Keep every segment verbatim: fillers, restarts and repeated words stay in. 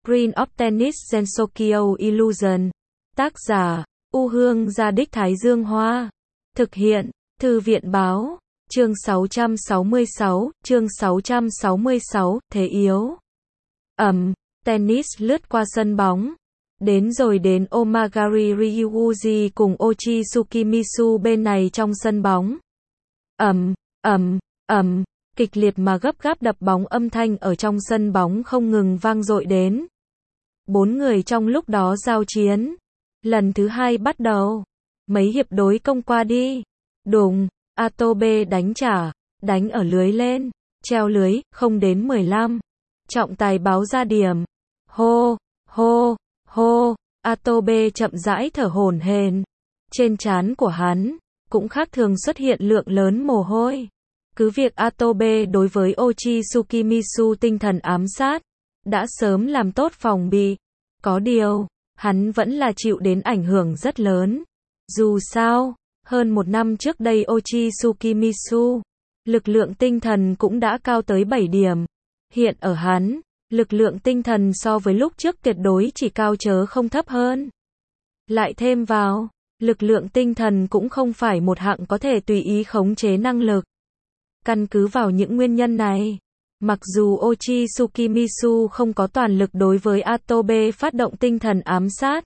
Green of Tennis Gensokyo Illusion. Tác giả, U Hương Gia Đích Thái Dương Hoa. Thực hiện, Thư viện Báo. Chương sáu trăm sáu mươi sáu, chương sáu trăm sáu mươi sáu, thế yếu. Ầm, tennis lướt qua sân bóng. Đến rồi đến Omagari Ryuuji cùng Ochi Tsukimisu bên này trong sân bóng. Ầm, ầm, ầm, kịch liệt mà gấp gáp đập bóng âm thanh ở trong sân bóng không ngừng vang dội đến. Bốn người trong lúc đó giao chiến. Lần thứ hai bắt đầu. Mấy hiệp đối công qua đi. Đùng, Atobe đánh trả, đánh ở lưới lên, treo lưới, không đến mười lăm. Trọng tài báo ra điểm. Hô, hô, hô, Atobe chậm rãi thở hổn hển. Trên trán của hắn, cũng khác thường xuất hiện lượng lớn mồ hôi. Cứ việc Atobe đối với Ochi Tsukimisu tinh thần ám sát, đã sớm làm tốt phòng bị. Có điều, hắn vẫn là chịu đến ảnh hưởng rất lớn. Dù sao, hơn một năm trước đây Ochi Tsukimisu, lực lượng tinh thần cũng đã cao tới bảy điểm. Hiện ở hắn, lực lượng tinh thần so với lúc trước tuyệt đối chỉ cao chớ không thấp hơn. Lại thêm vào, lực lượng tinh thần cũng không phải một hạng có thể tùy ý khống chế năng lực. Căn cứ vào những nguyên nhân này, mặc dù Ochi Tsukimisu không có toàn lực đối với Atobe phát động tinh thần ám sát,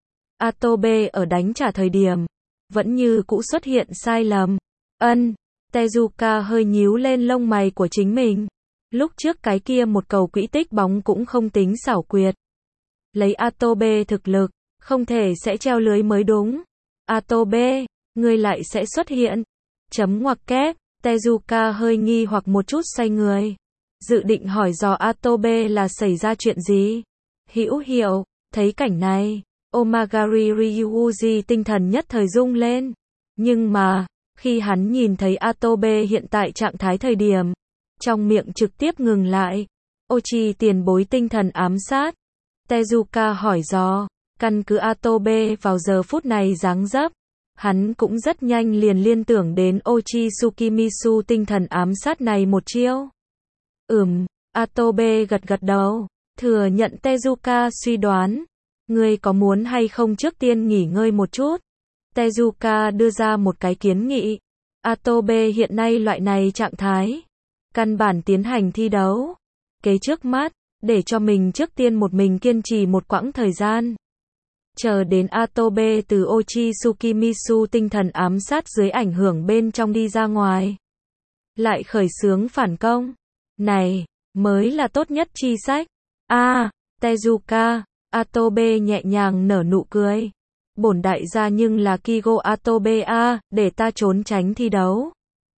Atobe ở đánh trả thời điểm, vẫn như cũ xuất hiện sai lầm. Ân, Tezuka hơi nhíu lên lông mày của chính mình. Lúc trước cái kia một cầu quỹ tích bóng cũng không tính xảo quyệt. Lấy Atobe thực lực, không thể sẽ treo lưới mới đúng. Atobe, ngươi lại sẽ xuất hiện. Chấm ngoặc kép, Tezuka hơi nghi hoặc một chút xoay người. Dự định hỏi dò Atobe là xảy ra chuyện gì. Hữu hiệu, thấy cảnh này, Omagari Ryuuji tinh thần nhất thời rung lên. Nhưng mà, khi hắn nhìn thấy Atobe hiện tại trạng thái thời điểm, trong miệng trực tiếp ngừng lại. Ochi tiền bối tinh thần ám sát. Tezuka hỏi dò, căn cứ Atobe vào giờ phút này dáng dấp, hắn cũng rất nhanh liền liên tưởng đến Ochi Tsukimisu tinh thần ám sát này một chiêu. Ừm, Atobe gật gật đầu, thừa nhận Tezuka suy đoán. Ngươi có muốn hay không trước tiên nghỉ ngơi một chút? Tezuka đưa ra một cái kiến nghị. Atobe hiện nay loại này trạng thái, căn bản tiến hành thi đấu. Kế trước mắt, để cho mình trước tiên một mình kiên trì một quãng thời gian. Chờ đến Atobe từ Ochi Tsukimisu tinh thần ám sát dưới ảnh hưởng bên trong đi ra ngoài. Lại khởi xướng phản công. Này, mới là tốt nhất chi sách. A, à, Tezuka, Atobe nhẹ nhàng nở nụ cười. Bổn đại gia nhưng là Kigo Atobe a, để ta trốn tránh thi đấu.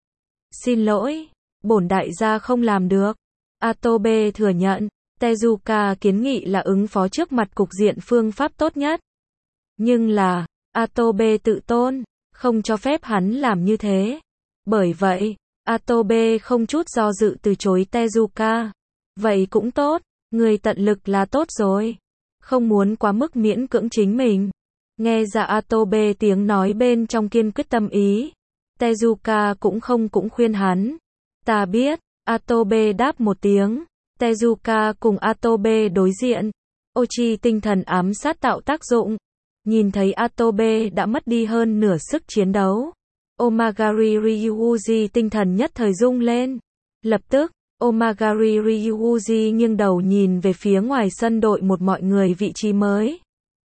Xin lỗi, bổn đại gia không làm được. Atobe thừa nhận, Tezuka kiến nghị là ứng phó trước mặt cục diện phương pháp tốt nhất. Nhưng là, Atobe tự tôn, không cho phép hắn làm như thế. Bởi vậy, Atobe không chút do dự từ chối Tezuka. Vậy cũng tốt, người tận lực là tốt rồi. Không muốn quá mức miễn cưỡng chính mình. Nghe ra Atobe tiếng nói bên trong kiên quyết tâm ý. Tezuka cũng không cũng khuyên hắn. Ta biết, Atobe đáp một tiếng. Tezuka cùng Atobe đối diện. Ochi tinh thần ám sát tạo tác dụng. Nhìn thấy Atobe đã mất đi hơn nửa sức chiến đấu. Omagari Ryuuji tinh thần nhất thời rung lên. Lập tức, Omagari Ryuuji nghiêng đầu nhìn về phía ngoài sân đội một mọi người vị trí mới.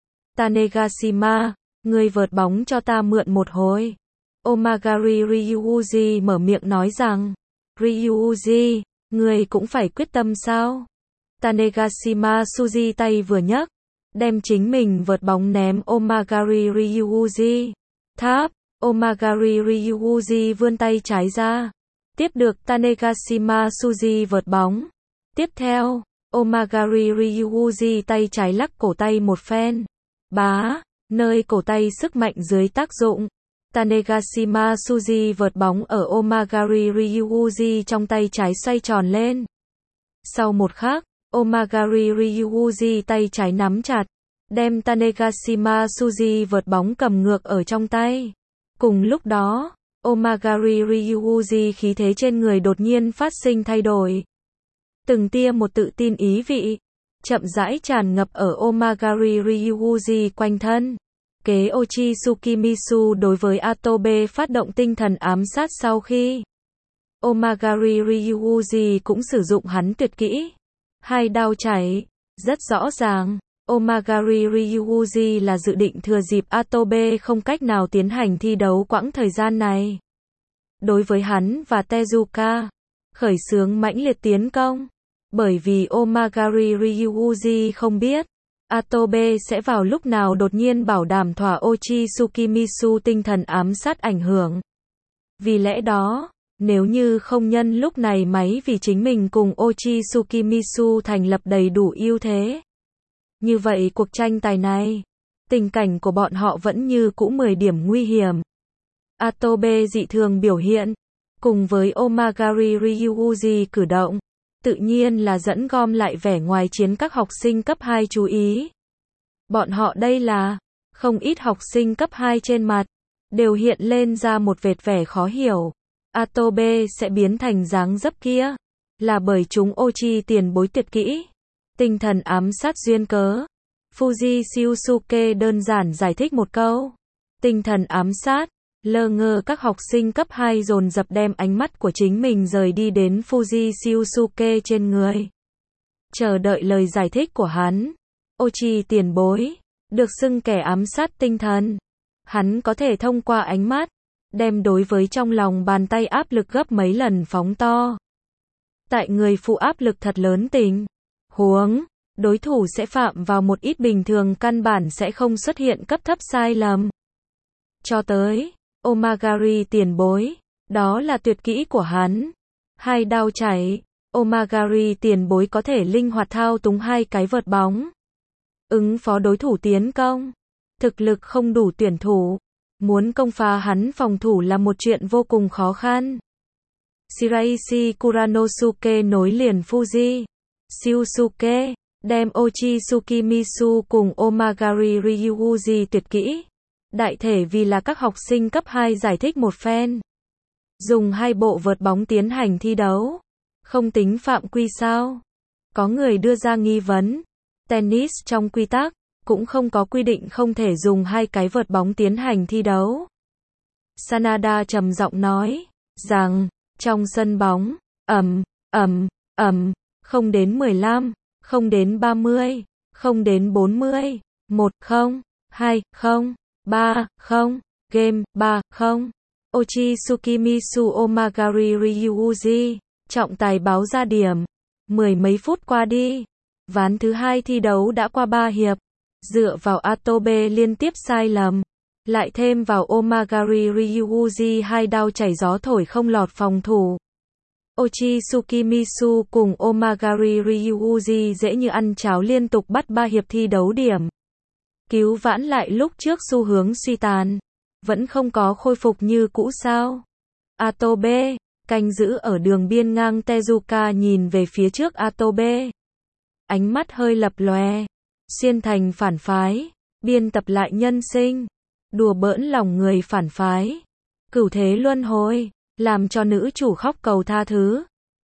Tanegashima, ngươi vợt bóng cho ta mượn một hồi. Omagari Ryuuji mở miệng nói rằng, Ryuuji, ngươi cũng phải quyết tâm sao? Tanegashima Suji tay vừa nhấc, đem chính mình vợt bóng ném Omagari Ryuuji. Tháp, Omagari Ryuuji vươn tay trái ra. Tiếp được Tanegashima Suji vợt bóng. Tiếp theo, Omagari Ryuuji tay trái lắc cổ tay một phen. Bá, nơi cổ tay sức mạnh dưới tác dụng. Tanegashima Suji vợt bóng ở Omagari Ryuuji trong tay trái xoay tròn lên. Sau một khắc, Omagari Ryuuji tay trái nắm chặt, đem Tanegashima Suji vợt bóng cầm ngược ở trong tay. Cùng lúc đó, Omagari Ryuuji khí thế trên người đột nhiên phát sinh thay đổi. Từng tia một tự tin ý vị. chậm rãi tràn ngập ở Omagari Ryuuji quanh thân. Kế Ochi Tsukimisu đối với Atobe phát động tinh thần ám sát sau khi Omagari Ryuuji cũng sử dụng hắn tuyệt kỹ. Hai đao chảy, rất rõ ràng, Omagari Ryuuji là dự định thừa dịp Atobe không cách nào tiến hành thi đấu quãng thời gian này. Đối với hắn và Tezuka, khởi xướng mãnh liệt tiến công. Bởi vì Omagari Ryuuji không biết, Atobe sẽ vào lúc nào đột nhiên bảo đảm thỏa Ochi Tsukimisu tinh thần ám sát ảnh hưởng. Vì lẽ đó, nếu như không nhân lúc này máy vì chính mình cùng Ochi Tsukimisu thành lập đầy đủ ưu thế. Như vậy cuộc tranh tài này, tình cảnh của bọn họ vẫn như cũ mười điểm nguy hiểm. Atobe dị thường biểu hiện, cùng với Omagari Ryuuji cử động, tự nhiên là dẫn gom lại vẻ ngoài chiến các học sinh cấp hai chú ý. Bọn họ đây là, không ít học sinh cấp hai trên mặt, đều hiện lên ra một vệt vẻ khó hiểu. Atobe sẽ biến thành dáng dấp kia, là bởi chúng Ochi tiền bối tuyệt kỹ, tinh thần ám sát duyên cớ. Fuji Shiyusuke đơn giản giải thích một câu. Tinh thần ám sát, lơ ngơ các học sinh cấp hai dồn dập đem ánh mắt của chính mình rời đi đến Fuji Shiyusuke trên người. Chờ đợi lời giải thích của hắn. Ochi tiền bối, được xưng kẻ ám sát tinh thần. Hắn có thể thông qua ánh mắt, đem đối với trong lòng bàn tay áp lực gấp mấy lần phóng to. Tại người phụ áp lực thật lớn tình huống, đối thủ sẽ phạm vào một ít bình thường căn bản sẽ không xuất hiện cấp thấp sai lầm. Cho tới Omagari tiền bối, đó là tuyệt kỹ của hắn. Hai đao chảy, Omagari tiền bối có thể linh hoạt thao túng hai cái vợt bóng. Ứng phó đối thủ tiến công. Thực lực không đủ tuyển thủ. Muốn công phá hắn phòng thủ là một chuyện vô cùng khó khăn. Shiraishi Kuranosuke nối liền Fuji Shiyusuke, đem Ochi Tsukimisu cùng Omagari Ryuuji tuyệt kỹ. Đại thể vì là các học sinh cấp hai giải thích một phen. Dùng hai bộ vợt bóng tiến hành thi đấu. Không tính phạm quy sao? Có người đưa ra nghi vấn. Tennis trong quy tắc, cũng không có quy định không thể dùng hai cái vợt bóng tiến hành thi đấu. Sanada trầm giọng nói, rằng, trong sân bóng, ầm, ầm, ầm, không đến mười lăm, không đến ba mươi, không đến bốn mươi, một không, hai không, ba không, game, ba không. Ochi Tsukimisu Omagari Ryuuji, trọng tài báo ra điểm. Mười mấy phút qua đi. Ván thứ hai thi đấu đã qua ba hiệp. Dựa vào Atobe liên tiếp sai lầm. Lại thêm vào Omagari Ryuuji hai đao chảy gió thổi không lọt phòng thủ. Ochi Tsukimisu cùng Omagari Ryuuji dễ như ăn cháo liên tục bắt ba hiệp thi đấu điểm. Cứu vãn lại lúc trước xu hướng suy tàn. Vẫn không có khôi phục như cũ sao? Atobe, canh giữ ở đường biên ngang Tezuka nhìn về phía trước Atobe. Ánh mắt hơi lập lòe. Xuyên thành phản phái. Biên tập lại nhân sinh. Đùa bỡn lòng người phản phái. Cửu thế luân hồi. Làm cho nữ chủ khóc cầu tha thứ.